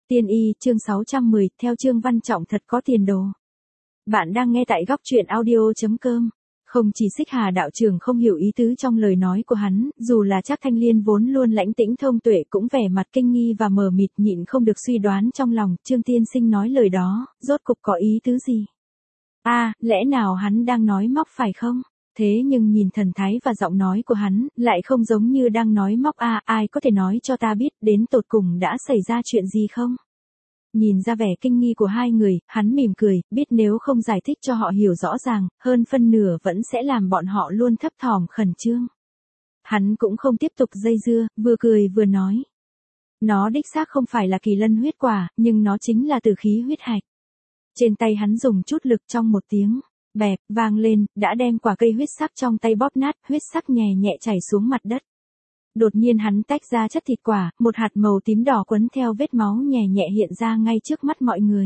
Tiên y, chương 610, theo Trương Văn Trọng thật có tiền đồ. Bạn đang nghe tại góc truyện audio.com. Không chỉ Xích Hà đạo trưởng không hiểu ý tứ trong lời nói của hắn, dù là Trác Thanh Liên vốn luôn lãnh tĩnh thông tuệ cũng vẻ mặt kinh nghi và mờ mịt, nhịn không được suy đoán trong lòng, Trương tiên sinh nói lời đó, rốt cục có ý tứ gì? Lẽ nào hắn đang nói móc phải không? Thế nhưng nhìn thần thái và giọng nói của hắn, lại không giống như đang nói móc. Ai có thể nói cho ta biết đến tột cùng đã xảy ra chuyện gì không? Nhìn ra vẻ kinh nghi của hai người, hắn mỉm cười, biết nếu không giải thích cho họ hiểu rõ ràng, hơn phân nửa vẫn sẽ làm bọn họ luôn thấp thỏm khẩn trương. Hắn cũng không tiếp tục dây dưa, vừa cười vừa nói. Nó đích xác không phải là kỳ lân huyết quả, nhưng nó chính là tử khí huyết hạch. Trên tay hắn dùng chút lực, trong một tiếng bẹp vang lên, đã đem quả cây huyết sắc trong tay bóp nát, huyết sắc nhẹ nhẹ chảy xuống mặt đất. Đột nhiên hắn tách ra chất thịt quả, một hạt màu tím đỏ quấn theo vết máu nhẹ nhẹ hiện ra ngay trước mắt mọi người.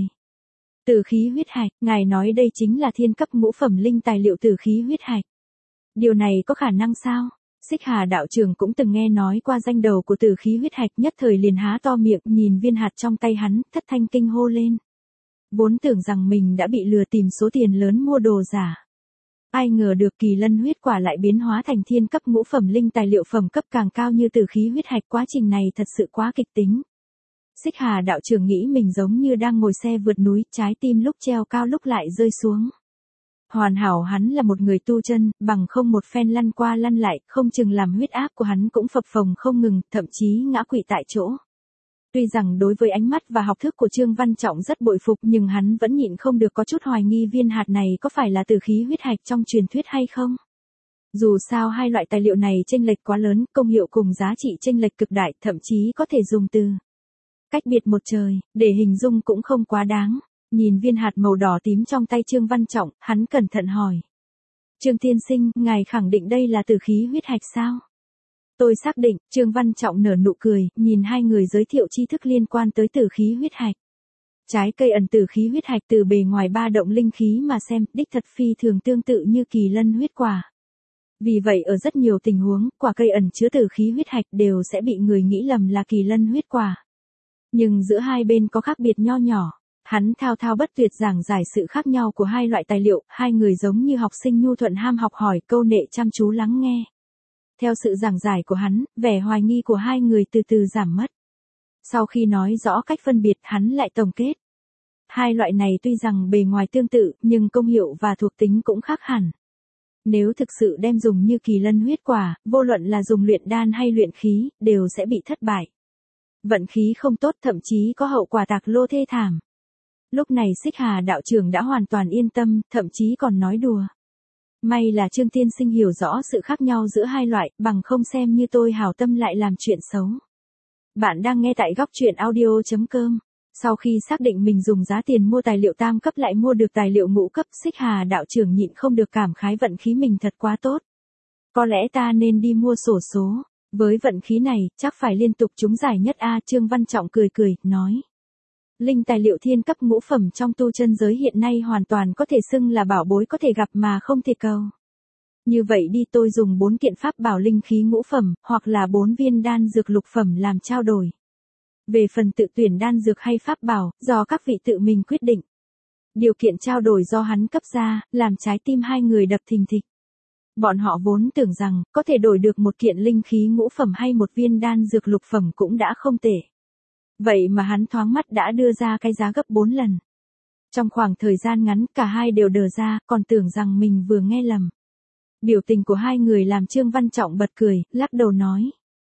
Tử khí huyết hạch, ngài nói đây chính là thiên cấp ngũ phẩm linh tài liệu tử khí huyết hạch. Điều này có khả năng sao? Xích Hà đạo trưởng cũng từng nghe nói qua danh đầu của tử khí huyết hạch, nhất thời liền há to miệng, nhìn viên hạt trong tay hắn, thất thanh kinh hô lên. Vốn tưởng rằng mình đã bị lừa tìm số tiền lớn mua đồ giả. Ai ngờ được kỳ lân huyết quả lại biến hóa thành thiên cấp ngũ phẩm linh tài liệu phẩm cấp càng cao như tử khí huyết hạch, quá trình này thật sự quá kịch tính. Xích Hà đạo trưởng nghĩ mình giống như đang ngồi xe vượt núi, trái tim lúc treo cao lúc lại rơi xuống. Hoàn hảo hắn là một người tu chân, bằng không một phen lăn qua lăn lại, không chừng làm huyết áp của hắn cũng phập phồng không ngừng, thậm chí ngã quỵ tại chỗ. Tuy rằng đối với ánh mắt và học thức của Trương Văn Trọng rất bội phục, nhưng hắn vẫn nhịn không được có chút hoài nghi viên hạt này có phải là tử khí huyết hạch trong truyền thuyết hay không. Dù sao hai loại tài liệu này chênh lệch quá lớn, công hiệu cùng giá trị chênh lệch cực đại, thậm chí có thể dùng từ cách biệt một trời để hình dung cũng không quá đáng. Nhìn viên hạt màu đỏ tím trong tay Trương Văn Trọng, hắn cẩn thận hỏi. Trương tiên sinh, ngài khẳng định đây là tử khí huyết hạch sao? Tôi xác định, Trương Văn Trọng nở nụ cười, nhìn hai người giới thiệu tri thức liên quan tới tử khí huyết hạch. Trái cây ẩn tử khí huyết hạch từ bề ngoài ba động linh khí mà xem, đích thật phi thường tương tự như kỳ lân huyết quả. Vì vậy ở rất nhiều tình huống, quả cây ẩn chứa tử khí huyết hạch đều sẽ bị người nghĩ lầm là kỳ lân huyết quả. Nhưng giữa hai bên có khác biệt nho nhỏ. Hắn thao thao bất tuyệt giảng giải sự khác nhau của hai loại tài liệu, hai người giống như học sinh nhu thuận ham học hỏi, câu nệ chăm chú lắng nghe. Theo sự giảng giải của hắn, vẻ hoài nghi của hai người từ từ giảm mất. Sau khi nói rõ cách phân biệt, hắn lại tổng kết. Hai loại này tuy rằng bề ngoài tương tự, nhưng công hiệu và thuộc tính cũng khác hẳn. Nếu thực sự đem dùng như kỳ lân huyết quả, vô luận là dùng luyện đan hay luyện khí, đều sẽ bị thất bại. Vận khí không tốt, thậm chí có hậu quả tạc lô thê thảm. Lúc này Xích Hà đạo trưởng đã hoàn toàn yên tâm, thậm chí còn nói đùa. May là Trương tiên sinh hiểu rõ sự khác nhau giữa hai loại, bằng không xem như tôi hảo tâm lại làm chuyện xấu. Bạn đang nghe tại góc truyện audio.com. Sau khi xác định mình dùng giá tiền mua tài liệu tam cấp lại mua được tài liệu ngũ cấp, Xích Hà đạo trưởng nhịn không được cảm khái vận khí mình thật quá tốt. Có lẽ ta nên đi mua xổ số, với vận khí này, chắc phải liên tục trúng giải nhất. Trương Văn Trọng cười cười, nói. Linh tài liệu thiên cấp ngũ phẩm trong tu chân giới hiện nay hoàn toàn có thể xưng là bảo bối có thể gặp mà không thể cầu. Như vậy đi, tôi dùng 4 kiện pháp bảo linh khí ngũ phẩm, hoặc là 4 viên đan dược lục phẩm làm trao đổi. Về phần tự tuyển đan dược hay pháp bảo, do các vị tự mình quyết định. Điều kiện trao đổi do hắn cấp ra, làm trái tim hai người đập thình thịch. Bọn họ vốn tưởng rằng, có thể đổi được một kiện linh khí ngũ phẩm hay một viên đan dược lục phẩm cũng đã không tệ. Vậy mà hắn thoáng mắt đã đưa ra cái giá gấp 4 lần. Trong khoảng thời gian ngắn, cả hai đều đờ ra, còn tưởng rằng mình vừa nghe lầm. Biểu tình của hai người làm Trương Văn Trọng bật cười, lắc đầu nói.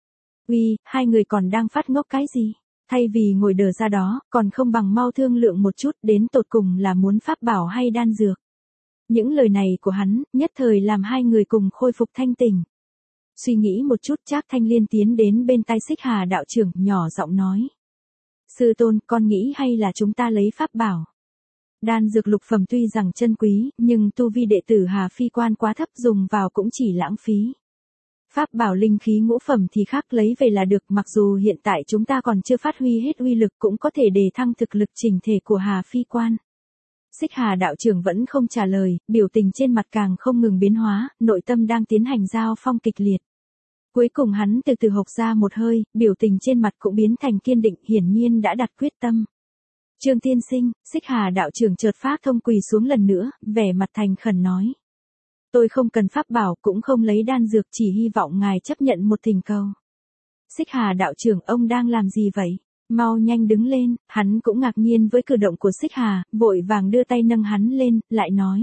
Uy, hai người còn đang phát ngốc cái gì? Thay vì ngồi đờ ra đó, còn không bằng mau thương lượng một chút, đến tột cùng là muốn pháp bảo hay đan dược. Những lời này của hắn, nhất thời làm hai người cùng khôi phục thanh tỉnh. Suy nghĩ một chút, Trác Thanh Liên tiến đến bên tai Xích Hà đạo trưởng, nhỏ giọng nói. Sư tôn, con nghĩ hay là chúng ta lấy pháp bảo. Đan dược lục phẩm tuy rằng chân quý, nhưng tu vi đệ tử Hà Phi Quan quá thấp, dùng vào cũng chỉ lãng phí. Pháp bảo linh khí ngũ phẩm thì khác, lấy về là được, mặc dù hiện tại chúng ta còn chưa phát huy hết uy lực cũng có thể đề thăng thực lực chỉnh thể của Hà Phi Quan. Xích Hà đạo trưởng vẫn không trả lời, biểu tình trên mặt càng không ngừng biến hóa, nội tâm đang tiến hành giao phong kịch liệt. Cuối cùng hắn từ từ hộc ra một hơi, biểu tình trên mặt cũng biến thành kiên định, hiển nhiên đã đặt quyết tâm. Trương tiên sinh, Xích Hà đạo trưởng chợt phát thông quỳ xuống lần nữa, vẻ mặt thành khẩn nói. Tôi không cần pháp bảo cũng không lấy đan dược, chỉ hy vọng ngài chấp nhận một thỉnh cầu. Xích Hà đạo trưởng, ông đang làm gì vậy? Mau nhanh đứng lên. Hắn cũng ngạc nhiên với cử động của Xích Hà, vội vàng đưa tay nâng hắn lên, lại nói.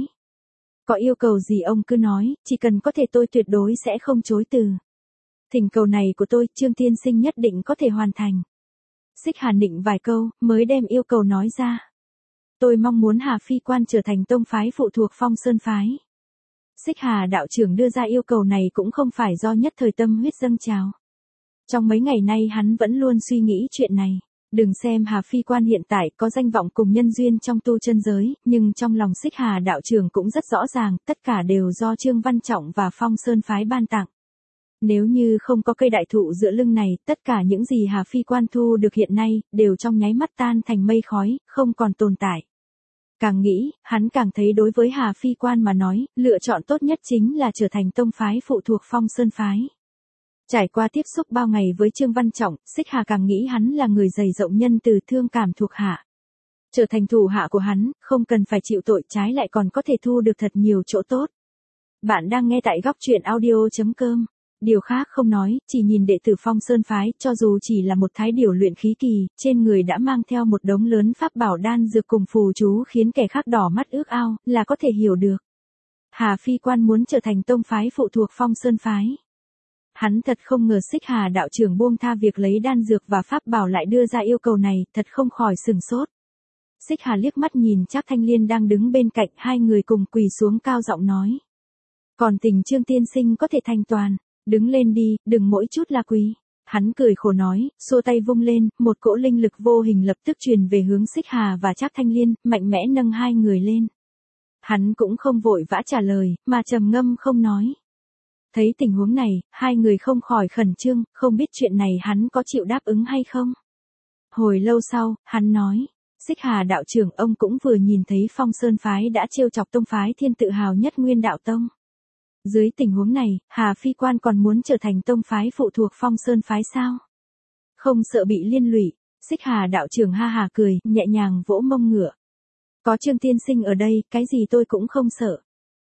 Có yêu cầu gì ông cứ nói, chỉ cần có thể tôi tuyệt đối sẽ không chối từ. Thỉnh cầu này của tôi, Trương tiên sinh nhất định có thể hoàn thành. Xích Hà nịnh vài câu, mới đem yêu cầu nói ra. Tôi mong muốn Hà Phi Quan trở thành tông phái phụ thuộc Phong Sơn phái. Xích Hà đạo trưởng đưa ra yêu cầu này cũng không phải do nhất thời tâm huyết dâng trào. Trong mấy ngày nay hắn vẫn luôn suy nghĩ chuyện này. Đừng xem Hà Phi Quan hiện tại có danh vọng cùng nhân duyên trong tu chân giới, nhưng trong lòng Xích Hà đạo trưởng cũng rất rõ ràng, tất cả đều do Trương Văn Trọng và Phong Sơn phái ban tặng. Nếu như không có cây đại thụ giữa lưng này, tất cả những gì Hà Phi Quan thu được hiện nay, đều trong nháy mắt tan thành mây khói, không còn tồn tại. Càng nghĩ, hắn càng thấy đối với Hà Phi Quan mà nói, lựa chọn tốt nhất chính là trở thành tông phái phụ thuộc Phong Sơn phái. Trải qua tiếp xúc bao ngày với Trương Văn Trọng, Xích Hà càng nghĩ hắn là người dày rộng nhân từ thương cảm thuộc hạ. Trở thành thủ hạ của hắn, không cần phải chịu tội, trái lại còn có thể thu được thật nhiều chỗ tốt. Bạn đang nghe tại góc truyện audio.com. Điều khác không nói, chỉ nhìn đệ tử Phong Sơn phái, cho dù chỉ là một thái điểu luyện khí kỳ, trên người đã mang theo một đống lớn pháp bảo đan dược cùng phù chú khiến kẻ khác đỏ mắt ước ao, là có thể hiểu được. Hà Phi Quan muốn trở thành tông phái phụ thuộc Phong Sơn phái. Hắn thật không ngờ Xích Hà đạo trưởng buông tha việc lấy đan dược và pháp bảo lại đưa ra yêu cầu này, thật không khỏi sửng sốt. Xích Hà liếc mắt nhìn Trác Thanh Liên đang đứng bên cạnh, hai người cùng quỳ xuống cao giọng nói. Còn tình Trương tiên sinh có thể thành toàn. Đứng lên đi, đừng mỗi chút là quỳ. Hắn cười khổ nói, xua tay vung lên, một cỗ linh lực vô hình lập tức truyền về hướng Xích Hà và Trác Thanh Liên, mạnh mẽ nâng hai người lên. Hắn cũng không vội vã trả lời, mà trầm ngâm không nói. Thấy tình huống này, hai người không khỏi khẩn trương, không biết chuyện này hắn có chịu đáp ứng hay không. Hồi lâu sau, hắn nói, Xích Hà đạo trưởng, ông cũng vừa nhìn thấy Phong Sơn phái đã trêu chọc tông phái thiên tự hào nhất Nguyên Đạo Tông. Dưới tình huống này, Hà Phi Quan còn muốn trở thành tông phái phụ thuộc Phong Sơn phái sao? Không sợ bị liên lụy. Xích Hà đạo trưởng ha hà cười, nhẹ nhàng vỗ mông ngựa. Có Trương tiên sinh ở đây, cái gì tôi cũng không sợ.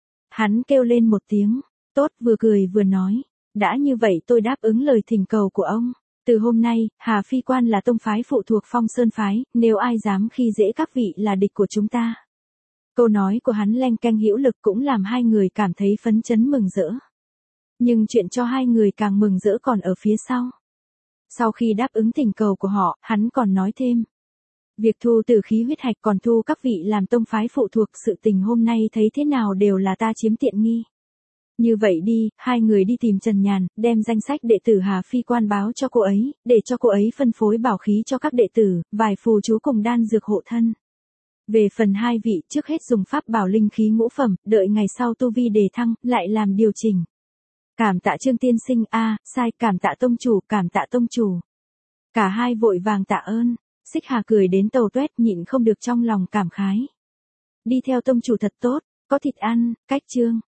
Hắn kêu lên một tiếng, tốt, vừa cười vừa nói. Đã như vậy tôi đáp ứng lời thỉnh cầu của ông. Từ hôm nay, Hà Phi Quan là tông phái phụ thuộc Phong Sơn phái, nếu ai dám khi dễ các vị là địch của chúng ta. Câu nói của hắn leng keng hữu lực cũng làm hai người cảm thấy phấn chấn mừng rỡ. Nhưng chuyện cho hai người càng mừng rỡ còn ở phía sau. Sau khi đáp ứng thỉnh cầu của họ, hắn còn nói thêm. Việc thu từ khí huyết hạch còn thu các vị làm tông phái phụ thuộc, sự tình hôm nay thấy thế nào đều là ta chiếm tiện nghi. Như vậy đi, hai người đi tìm Trần Nhàn, đem danh sách đệ tử Hà Phi Quan báo cho cô ấy, để cho cô ấy phân phối bảo khí cho các đệ tử, vài phù chú cùng đan dược hộ thân. Về phần hai vị, trước hết dùng pháp bảo linh khí ngũ phẩm, đợi ngày sau tu vi đề thăng, lại làm điều chỉnh. Cảm tạ Trương tiên sinh, sai, cảm tạ tông chủ, cảm tạ tông chủ. Cả hai vội vàng tạ ơn. Xích Hà cười đến tàu toét, nhịn không được trong lòng cảm khái. Đi theo tông chủ thật tốt, có thịt ăn, cách Trương